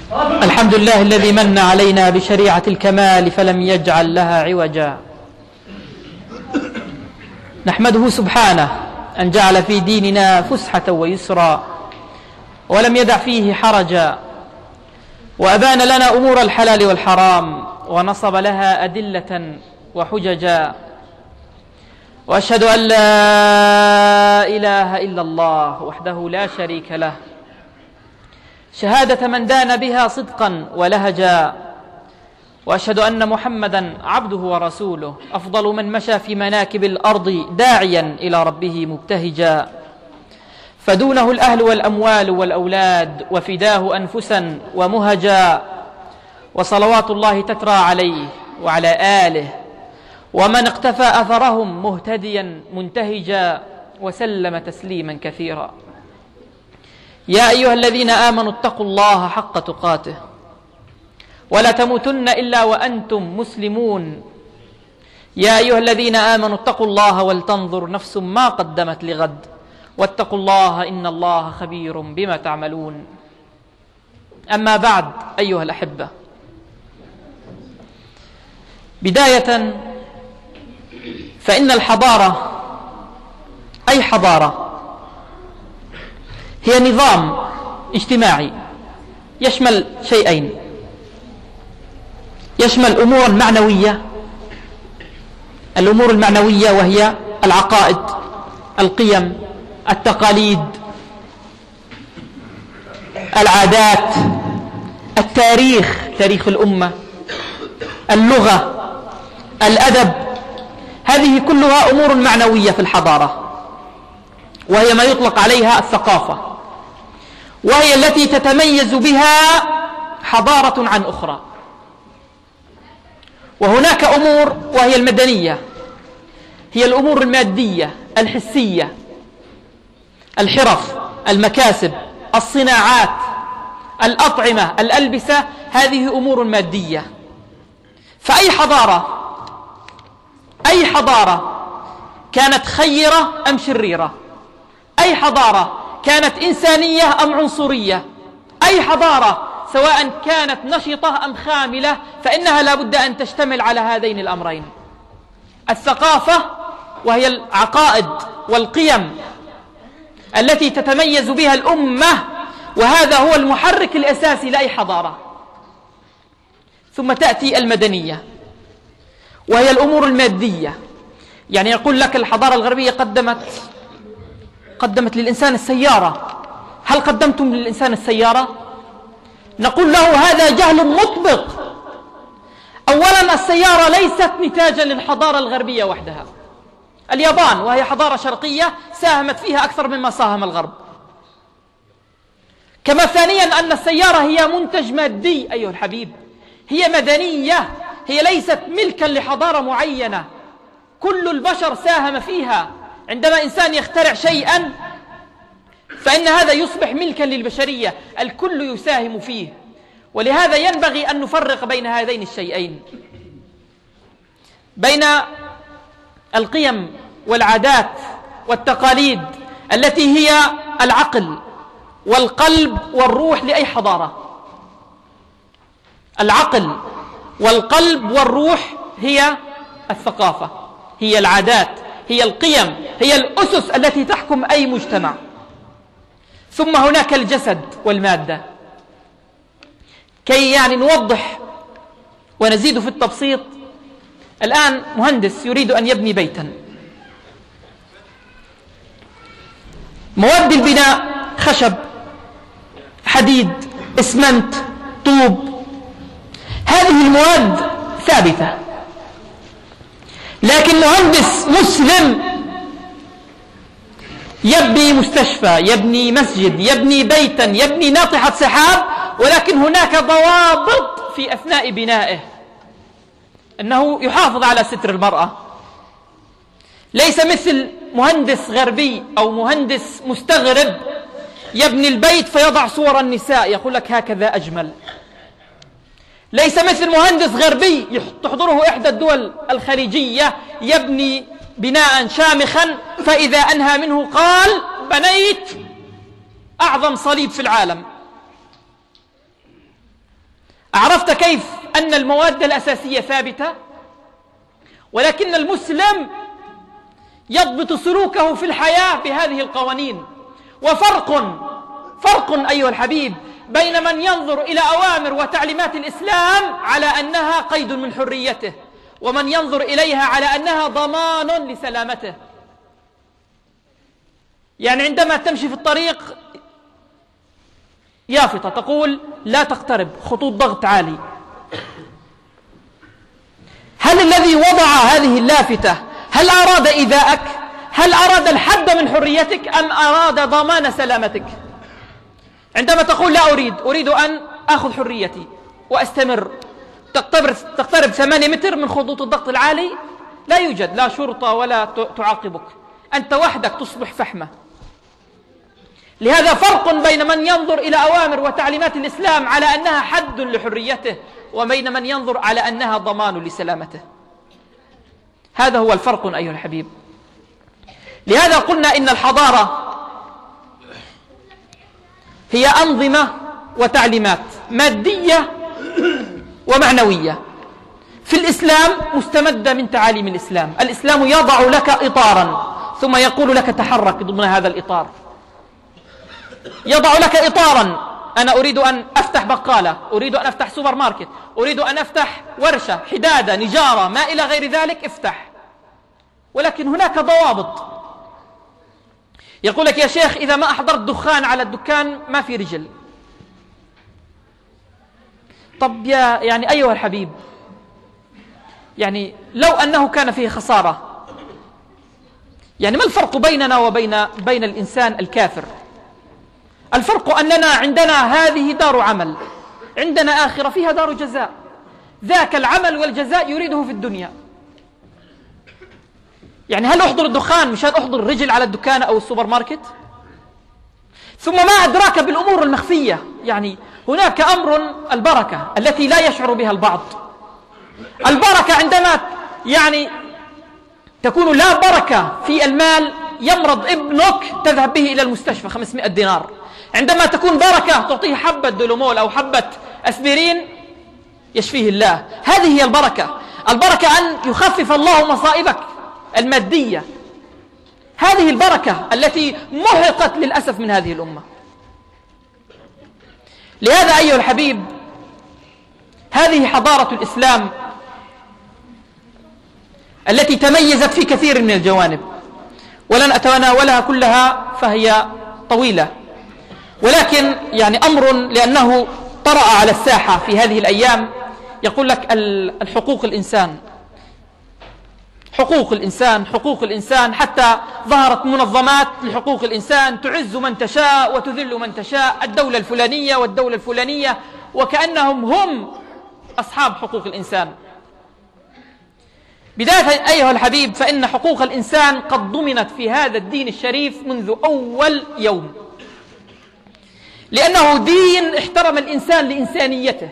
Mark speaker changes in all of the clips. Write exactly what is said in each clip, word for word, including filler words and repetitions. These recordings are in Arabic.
Speaker 1: الحمد لله الذي من علينا بشريعة الكمال فلم يجعل لها عوجا. نحمده سبحانه أن جعل في ديننا فسحة ويسرا ولم يدع فيه حرجا، وأبان لنا أمور الحلال والحرام ونصب لها أدلة وحججا. وأشهد أن لا إله إلا الله وحده لا شريك له، شهادة من دان بها صدقا ولهجا. وأشهد أن محمدا عبده ورسوله، أفضل من مشى في مناكب الأرض داعيا إلى ربه مبتهجا. فدونه الأهل والأموال والأولاد، وفداه أنفسا ومهجا. وصلوات الله تترى عليه وعلى آله ومن اقتفى أثرهم مهتديا منتهجا، وسلم تسليما كثيرا. يا أيها الذين آمنوا اتقوا الله حق تقاته ولا تموتن إلا وأنتم مسلمون. يا أيها الذين آمنوا اتقوا الله ولتنظر نفس ما قدمت لغد واتقوا الله إن الله خبير بما تعملون. أما بعد، أيها الأحبة، بداية فإن الحضارة أي حضارة هي نظام اجتماعي يشمل شيئين: يشمل أمور معنوية، الأمور المعنوية وهي العقائد، القيم، التقاليد، العادات، التاريخ، تاريخ الأمة، اللغة، الأدب. هذه كلها أمور معنوية في الحضارة، وهي ما يطلق عليها الثقافة، وهي التي تتميز بها حضارة عن أخرى. وهناك أمور وهي المدنية، هي الأمور المادية الحسية، الحرف، المكاسب، الصناعات، الأطعمة، الألبسة. هذه أمور مادية. فأي حضارة أي حضارة كانت خيرة أم شريرة، أي حضارة كانت إنسانية أم عنصرية، أي حضارة سواء كانت نشطة أم خاملة، فإنها لا بد أن تشتمل على هذين الأمرين: الثقافة وهي العقائد والقيم التي تتميز بها الأمة، وهذا هو المحرك الأساسي لأي حضارة. ثم تأتي المدنية وهي الأمور المادية. يعني يقول لك الحضارة الغربية قدمت قدمت للإنسان السيارة. هل قدمتم للإنسان السيارة؟ نقول له هذا جهل مطبق. أولا، السيارة ليست نتاجا للحضارة الغربية وحدها. اليابان وهي حضارة شرقية ساهمت فيها أكثر مما ساهم الغرب. كما ثانيا أن السيارة هي منتج مادي أيها الحبيب، هي مدنية، هي ليست ملكا لحضارة معينة. كل البشر ساهم فيها. عندما إنسان يخترع شيئا فإن هذا يصبح ملكا للبشرية، الكل يساهم فيه. ولهذا ينبغي أن نفرق بين هذين الشيئين، بين القيم والعادات والتقاليد التي هي العقل والقلب والروح لأي حضارة. العقل والقلب والروح هي الثقافة، هي العادات، هي القيم، هي الأسس التي تحكم أي مجتمع. ثم هناك الجسد والمادة. كي يعني نوضح ونزيد في التبسيط، الآن مهندس يريد أن يبني بيتا، مواد البناء خشب، حديد، إسمنت، طوب. هذه المواد ثابتة. لكن مهندس مسلم يبني مستشفى، يبني مسجد، يبني بيتا، يبني ناطحة سحاب، ولكن هناك ضوابط في أثناء بنائه، أنه يحافظ على ستر المرأة. ليس مثل مهندس غربي أو مهندس مستغرب يبني البيت فيضع صور النساء يقول لك هكذا أجمل. ليس مثل مهندس غربي تحضره إحدى الدول الخليجية يبني بناء شامخا فإذا أنهى منه قال بنيت أعظم صليب في العالم. عرفت كيف أن المواد الأساسية ثابتة، ولكن المسلم يضبط سلوكه في الحياة بهذه القوانين. وفرق فرق أيها الحبيب بين من ينظر إلى أوامر وتعليمات الإسلام على أنها قيد من حريته، ومن ينظر إليها على أنها ضمان لسلامته. يعني عندما تمشي في الطريق يافطة تقول لا تقترب، خطوط ضغط عالي، هل الذي وضع هذه اللافتة هل أراد إيذاءك؟ هل أراد الحد من حريتك أم أراد ضمان سلامتك؟ عندما تقول لا أريد أريد أن أخذ حريتي وأستمر، تقترب, تقترب ثمانية متر من خطوط الضغط العالي، لا يوجد لا شرطة ولا تعاقبك، أنت وحدك تصبح فحمة. لهذا فرق بين من ينظر إلى أوامر وتعليمات الإسلام على أنها حد لحريته، وبين من ينظر على أنها ضمان لسلامته. هذا هو الفرق أيها الحبيب. لهذا قلنا إن الحضارة هي أنظمة وتعليمات مادية ومعنوية. في الإسلام مستمدة من تعاليم الإسلام. الإسلام يضع لك إطارا ثم يقول لك تحرك ضمن هذا الإطار. يضع لك إطارا، أنا أريد أن أفتح بقالة، أريد أن أفتح سوبر ماركت، أريد أن أفتح ورشة، حدادة، نجارة، ما إلى غير ذلك، افتح. ولكن هناك ضوابط. يقول لك يا شيخ إذا ما أحضرت دخان على الدكان ما في رجل. طب يا يعني أيها الحبيب، يعني لو أنه كان فيه خسارة، يعني ما الفرق بيننا وبين بين الإنسان الكافر؟ الفرق أننا عندنا هذه دار عمل، عندنا آخرة فيها دار جزاء. ذاك العمل والجزاء يريده في الدنيا. يعني هل أحضر الدخان مشان أحضر رجل على الدكان أو السوبر ماركت؟ ثم ما أدراك بالأمور المخفية. يعني هناك أمر البركة التي لا يشعر بها البعض. البركة عندما يعني تكون لا بركة في المال، يمرض ابنك تذهب به إلى المستشفى خمسمائة دينار. عندما تكون بركة تعطيه حبة دولومول أو حبة أسبرين يشفيه الله. هذه هي البركة. البركة أن يخفف الله مصائبك المادية. هذه البركة التي محقت للأسف من هذه الأمة. لهذا أيها الحبيب، هذه حضارة الإسلام التي تميزت في كثير من الجوانب، ولن أتناولها كلها فهي طويلة، ولكن يعني أمر لأنه طرأ على الساحة في هذه الأيام. يقول لك الحقوق الإنسان حقوق الإنسان حقوق الإنسان حتى ظهرت منظمات لحقوق الإنسان تعز من تشاء وتذل من تشاء، الدولة الفلانية والدولة الفلانية، وكأنهم هم أصحاب حقوق الإنسان. بداية أيها الحبيب، فإن حقوق الإنسان قد ضمنت في هذا الدين الشريف منذ أول يوم، لأنه دين احترم الإنسان لإنسانيته،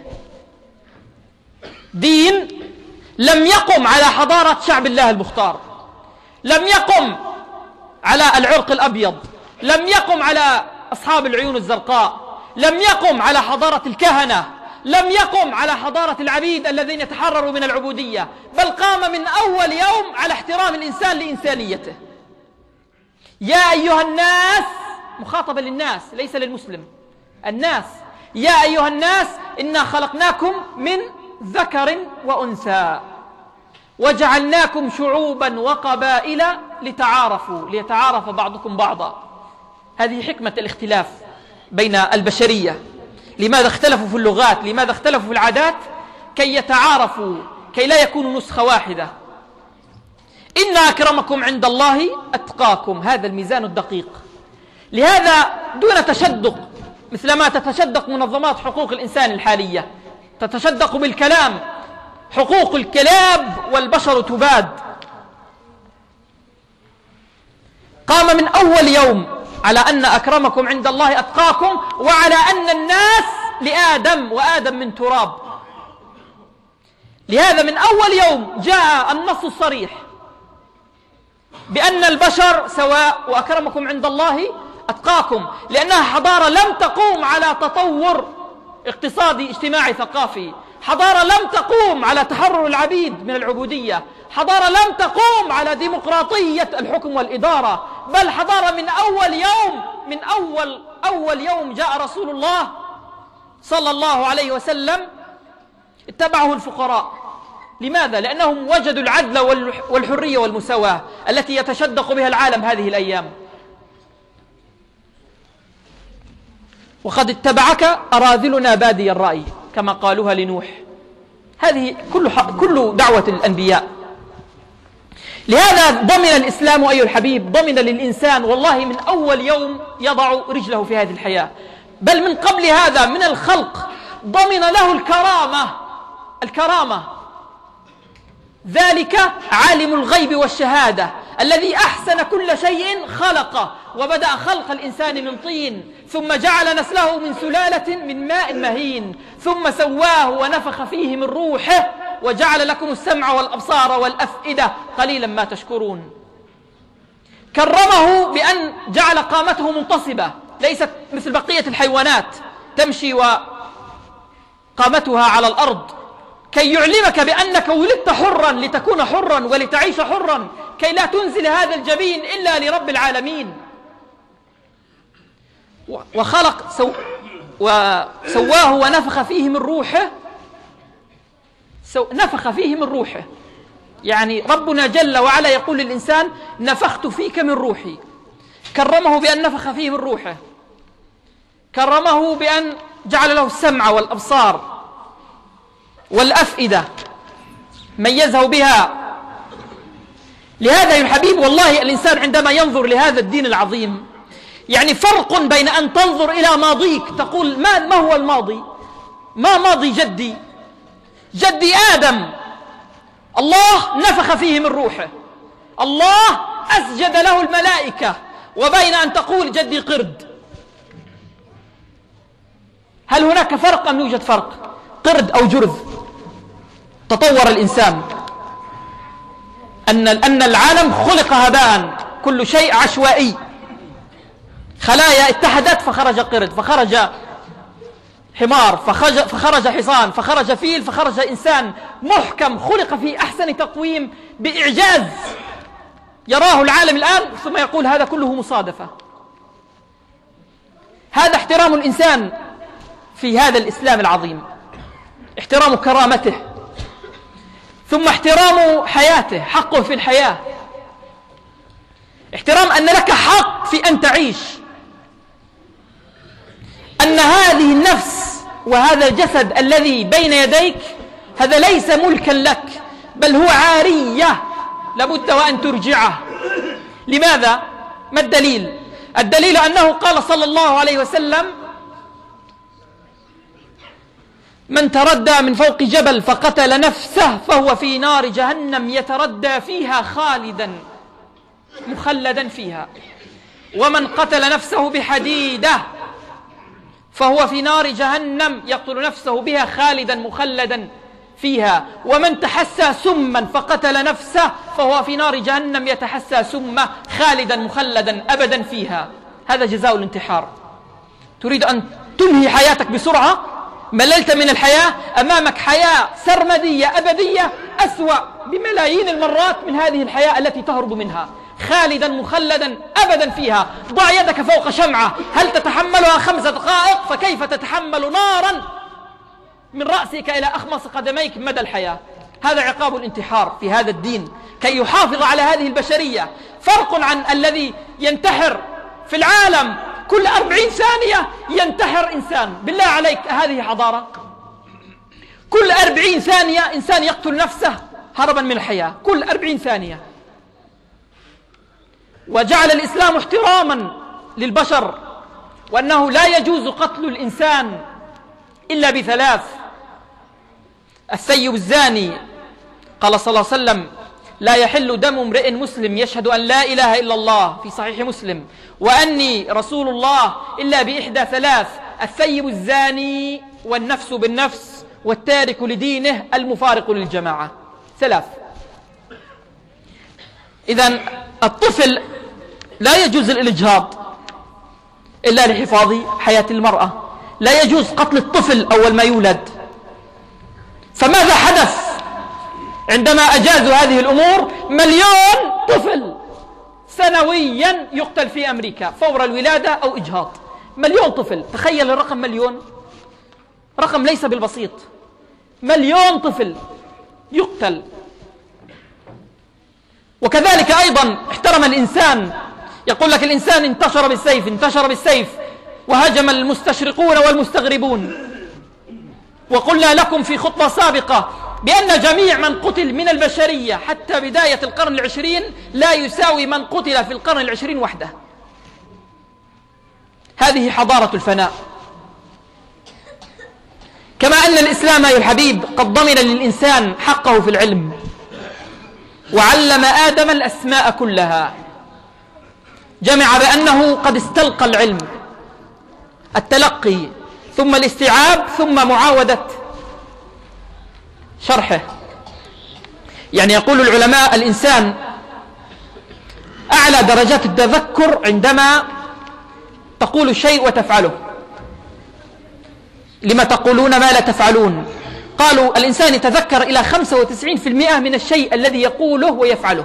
Speaker 1: دين لم يقم على حضارة شعب الله المختار، لم يقم على العرق الأبيض، لم يقم على أصحاب العيون الزرقاء، لم يقم على حضارة الكهنة، لم يقم على حضارة العبيد الذين يتحرروا من العبودية، بل قام من أول يوم على احترام الإنسان لإنسانيته. يا أيها الناس، مخاطبة للناس ليس للمسلم، الناس، يا أيها الناس إنا خلقناكم من ذكر وأنثى وجعلناكم شعوبا وقبائل لتعارفوا ليتعارف بعضكم بعضا. هذه حكمة الاختلاف بين البشرية. لماذا اختلفوا في اللغات؟ لماذا اختلفوا في العادات؟ كي يتعارفوا، كي لا يكونوا نسخة واحدة. إن أكرمكم عند الله أتقاكم، هذا الميزان الدقيق. لهذا دون تشدق، مثلما تتشدق منظمات حقوق الإنسان الحالية، تتشدق بالكلام، حقوق الكلاب والبشر تباد. قام من أول يوم على أن أكرمكم عند الله أتقاكم، وعلى أن الناس لآدم وآدم من تراب. لهذا من أول يوم جاء النص الصريح بأن البشر سواء، وأكرمكم عند الله أتقاكم، لأنها حضارة لم تقوم على تطور اقتصادي، اجتماعي، ثقافي. حضارة لم تقوم على تحرر العبيد من العبودية، حضارة لم تقوم على ديمقراطية الحكم والإدارة، بل حضارة من أول يوم من أول أول يوم جاء رسول الله صلى الله عليه وسلم اتبعه الفقراء. لماذا؟ لأنهم وجدوا العدل والحرية والمساواة التي يتشدق بها العالم هذه الأيام. وقد اتبعك أراذلنا بادي الرأي كما قالوها لنوح. هذه كل كل دعوة الأنبياء. لهذا ضمن الإسلام أيها الحبيب، ضمن للإنسان والله من أول يوم يضع رجله في هذه الحياة، بل من قبل هذا من الخلق ضمن له الكرامة. الكرامة ذلك عالم الغيب والشهادة الذي أحسن كل شيء خلقه، وبدأ خلق الإنسان من طين، ثم جعل نسله من سلالة من ماء مهين، ثم سواه ونفخ فيه من روحه، وجعل لكم السمع والأبصار والأفئدة قليلا ما تشكرون. كرمه بأن جعل قامته منتصبة، ليست مثل بقية الحيوانات تمشي وقامتها على الأرض، كي يعلمك بأنك ولدت حرا لتكون حرا ولتعيش حرا، كي لا تنزل هذا الجبين إلا لرب العالمين. وخلق سو وسواه ونفخ فيه من روحه. سو نفخ فيه من روحه، يعني ربنا جل وعلا يقول للإنسان نفخت فيك من روحي. كرمه بأن نفخ فيه من روحه، كرمه بأن جعل له السمع والأبصار والأفئدة ميزه بها. لهذا يا الحبيب والله الإنسان عندما ينظر لهذا الدين العظيم، يعني فرق بين أن تنظر إلى ماضيك تقول ما, ما هو الماضي؟ ما ماضي جدي؟ جدي آدم الله نفخ فيه من روحه، الله أسجد له الملائكة، وبين أن تقول جدي قرد. هل هناك فرق أم يوجد فرق؟ قرد أو جرذ. تطور الإنسان، أن أن العالم خلق هباء، كل شيء عشوائي، خلايا اتحدت فخرج قرد، فخرج حمار، فخرج, فخرج حصان، فخرج فيل، فخرج إنسان محكم خلق في أحسن تقويم بإعجاز يراه العالم الآن، ثم يقول هذا كله مصادفة. هذا احترام الإنسان في هذا الإسلام العظيم، احترام كرامته، ثم احترام حياته، حقه في الحياة، احترام أن لك حق في أن تعيش، أن هذه النفس وهذا الجسد الذي بين يديك هذا ليس ملكا لك، بل هو عارية لابد وأن ترجعه. لماذا؟ ما الدليل؟ الدليل أنه قال صلى الله عليه وسلم من تردى من فوق جبل فقتل نفسه فهو في نار جهنم يتردى فيها خالدا مخلدا فيها، ومن قتل نفسه بحديدة فهو في نار جهنم يقتل نفسه بها خالدا مخلدا فيها، ومن تحسى سما فقتل نفسه فهو في نار جهنم يتحسى سمه خالدا مخلدا أبدا فيها. هذا جزاء الانتحار. تريد أن تنهي حياتك بسرعة؟ مللت من الحياة؟ أمامك حياة سرمدية أبدية أسوأ بملايين المرات من هذه الحياة التي تهرب منها، خالدا مخلدا أبدا فيها. ضع يدك فوق شمعة، هل تتحملها خمس دقائق؟ فكيف تتحمل نارا من رأسك إلى أخمص قدميك مدى الحياة؟ هذا عقاب الانتحار في هذا الدين كي يحافظ على هذه البشرية. فرق عن الذي ينتحر في العالم كل أربعين ثانية ينتحر إنسان. بالله عليك هذه حضارة؟ كل أربعين ثانية إنسان يقتل نفسه هربا من الحياة، كل أربعين ثانية. وجعل الإسلام احتراما للبشر، وأنه لا يجوز قتل الإنسان إلا بثلاث: الثيب الزاني، قال صلى الله عليه وسلم لا يحل دم امرئ مسلم يشهد أن لا إله إلا الله في صحيح مسلم وأني رسول الله إلا بإحدى ثلاث: الثيب الزاني، والنفس بالنفس، والتارك لدينه، المفارق للجماعة. ثلاث. إذن الطفل لا يجوز الإجهاض إلا لحفاظ حياة المرأة، لا يجوز قتل الطفل أول ما يولد. فماذا حدث عندما أجازوا هذه الأمور؟ مليون طفل سنويا يقتل في أمريكا فور الولادة أو إجهاض. مليون طفل، تخيل الرقم مليون، رقم ليس بالبسيط. مليون طفل يقتل. وكذلك أيضا احترم الإنسان، يقول لك الإنسان انتشر بالسيف انتشر بالسيف وهجم المستشرقون والمستغربون. وقلنا لكم في خطبة سابقة بأن جميع من قتل من البشرية حتى بداية القرن العشرين لا يساوي من قتل في القرن العشرين وحده. هذه حضارة الفناء. كما أن الإسلام أيها الحبيب قد ضمن للإنسان حقه في العلم، وعلم آدم الأسماء كلها. جمع بأنه قد استلقى العلم، التلقي ثم الاستيعاب ثم معاودة شرحه. يعني يقول العلماء الإنسان أعلى درجات التذكر عندما تقول شيء وتفعله. لما تقولون ما لا تفعلون؟ قالوا الإنسان يتذكر إلى خمسة وتسعين بالمئة من الشيء الذي يقوله ويفعله.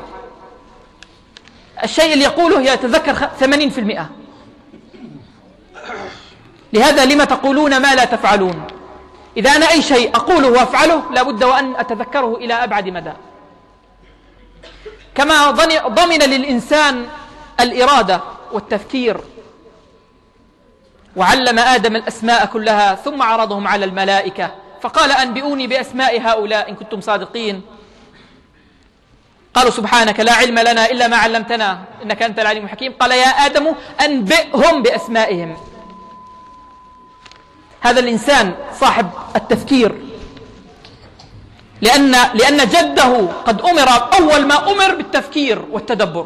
Speaker 1: الشيء اللي يقوله يتذكر ثمانين بالمئة. لهذا لما تقولون ما لا تفعلون؟ إذا أنا أي شيء أقوله وأفعله لابد وأن أتذكره إلى أبعد مدى. كما ضمن للإنسان الإرادة والتفكير، وعلم آدم الأسماء كلها ثم عرضهم على الملائكة فقال أنبئوني بأسماء هؤلاء إن كنتم صادقين. قالوا سبحانك لا علم لنا إلا ما علمتنا إنك أنت العليم الحكيم. قال يا آدم أنبئهم بأسمائهم. هذا الإنسان صاحب التفكير، لأن لأن جده قد أمر أول ما أمر بالتفكير والتدبر.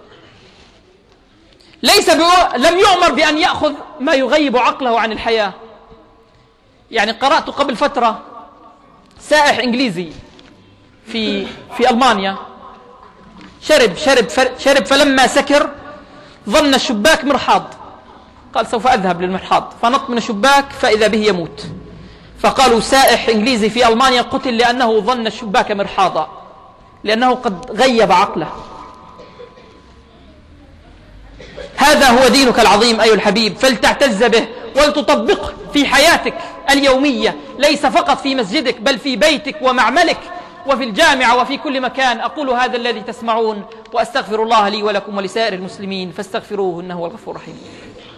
Speaker 1: ليس لم يؤمر بأن يأخذ ما يغيب عقله عن الحياة. يعني قرأت قبل فترة سائح إنجليزي في في ألمانيا شرب شرب شرب فلما سكر ظن الشباك مرحاض، قال سوف أذهب للمرحاض، فنط من الشباك فإذا به يموت. فقالوا سائح إنجليزي في ألمانيا قتل لأنه ظن الشباك مرحاضا، لأنه قد غيب عقله. هذا هو دينك العظيم أيها الحبيب، فلتعتز به ولتطبقه في حياتك اليومية، ليس فقط في مسجدك بل في بيتك ومعملك وفي الجامعة وفي كل مكان. أقول هذا الذي تسمعون وأستغفر الله لي ولكم ولسائر المسلمين فاستغفروه إنه هو الغفور الرحيم.